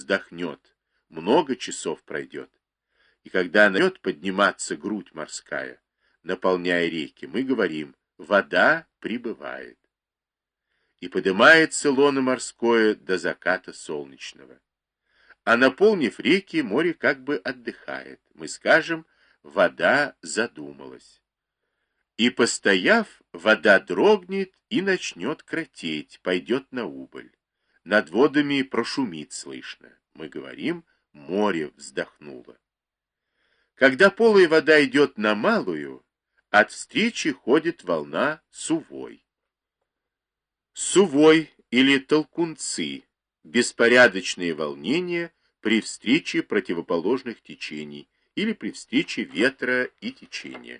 вздохнет, много часов пройдет. И когда начнет подниматься грудь морская, наполняя реки, мы говорим: вода прибывает. И поднимается лоно морское до заката солнечного. А наполнив реки, море как бы отдыхает. Мы скажем: вода задумалась. И, постояв, вода дрогнет и начнет кратеть, пойдет на убыль. Над водами прошумит слышно. Мы говорим: море вздохнуло. Когда полая вода идет на малую, от встречи ходит волна сувой. Сувой или толкунцы — беспорядочные волнения при встрече противоположных течений или при встрече ветра и течения.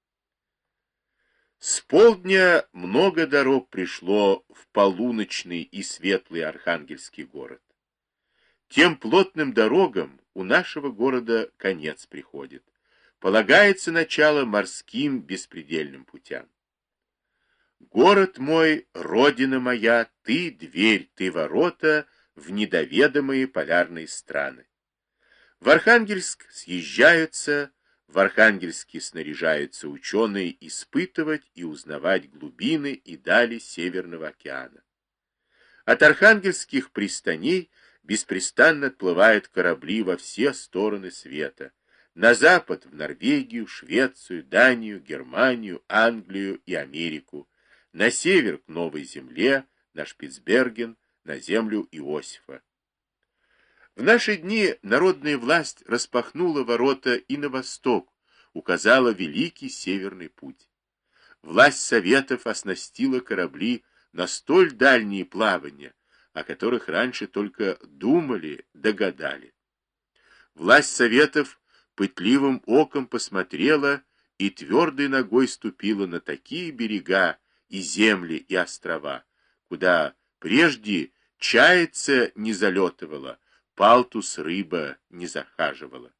С полдня много дорог пришло в полуночный и светлый Архангельский город. Тем плотным дорогам у нашего города конец приходит. Полагается начало морским беспредельным путям. Город мой, родина моя, ты дверь, ты ворота в недоведомые полярные страны. В Архангельск съезжаются, в Архангельске снаряжаются ученые испытывать и узнавать глубины и дали Северного океана. От архангельских пристаней беспрестанно отплывают корабли во все стороны света. На запад, в Норвегию, Швецию, Данию, Германию, Англию и Америку. На север, к Новой Земле, на Шпицберген, на землю Иосифа. В наши дни народная власть распахнула ворота и на восток, указала великий северный путь. Власть Советов оснастила корабли на столь дальние плавания, о которых раньше только думали, догадали. Власть Советов пытливым оком посмотрела и твердой ногой ступила на такие берега и земли и острова, куда прежде чаяца не залетывала, палтус рыба не захаживала.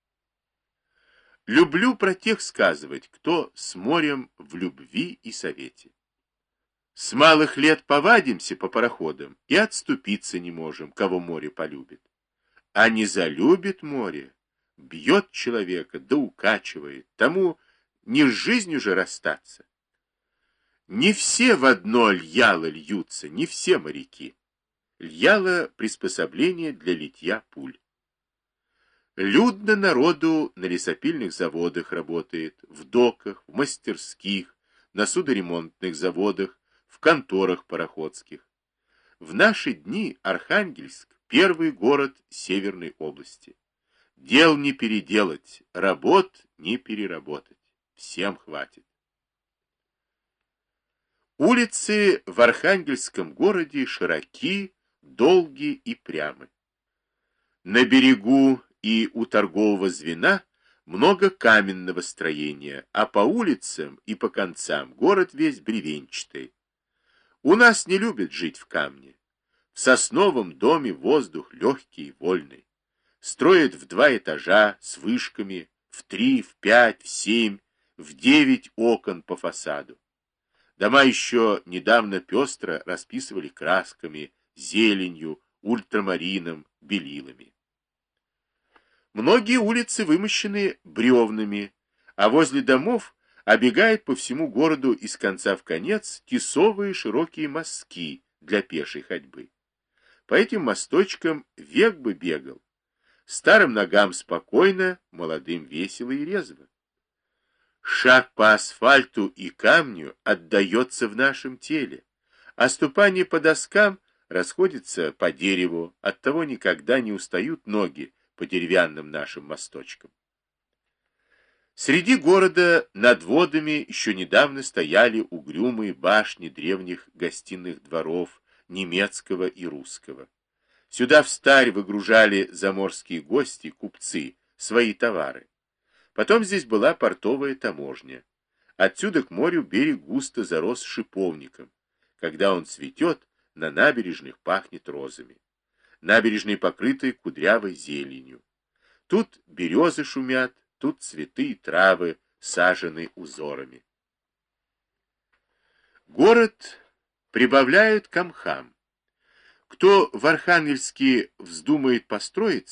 Люблю про тех сказывать, кто с морем в любви и совете. С малых лет повадимся по пароходам и отступиться не можем, кого море полюбит. А не залюбит море, бьет человека да укачивает, тому не с жизнью же расстаться. Не все в одно льяло льются, не все моряки. Льяло — приспособление для литья пуль. Людно народу на лесопильных заводах работает, в доках, в мастерских, на судоремонтных заводах, в конторах пароходских. В наши дни Архангельск — первый город Северной области. Дел не переделать, работ не переработать. Всем хватит. Улицы в Архангельском городе широки, долги и прямы. На берегу и у торгового звена много каменного строения, а по улицам и по концам город весь бревенчатый. У нас не любят жить в камне. В сосновом доме воздух легкий и вольный. Строят в 2 этажа с вышками, в 3, в 5, в 7, в 9 окон по фасаду. Дома еще недавно пестро расписывали красками, зеленью, ультрамарином, белилами. Многие улицы вымощены бревнами, а возле домов обегают по всему городу из конца в конец тесовые широкие мостки для пешей ходьбы. По этим мосточкам век бы бегал. Старым ногам спокойно, молодым весело и резво. Шаг по асфальту и камню отдается в нашем теле, а ступание по доскам расходится по дереву, оттого никогда не устают ноги по деревянным нашим мосточкам. Среди города над водами еще недавно стояли угрюмые башни древних гостиных дворов немецкого и русского. Сюда встарь выгружали заморские гости, купцы, свои товары. Потом здесь была портовая таможня. Отсюда к морю берег густо зарос шиповником. Когда он цветет, на набережных пахнет розами. Набережные покрыты кудрявой зеленью. Тут березы шумят, тут цветы и травы сажены узорами. Город прибавляют к мхам. Кто в Архангельске вздумает построить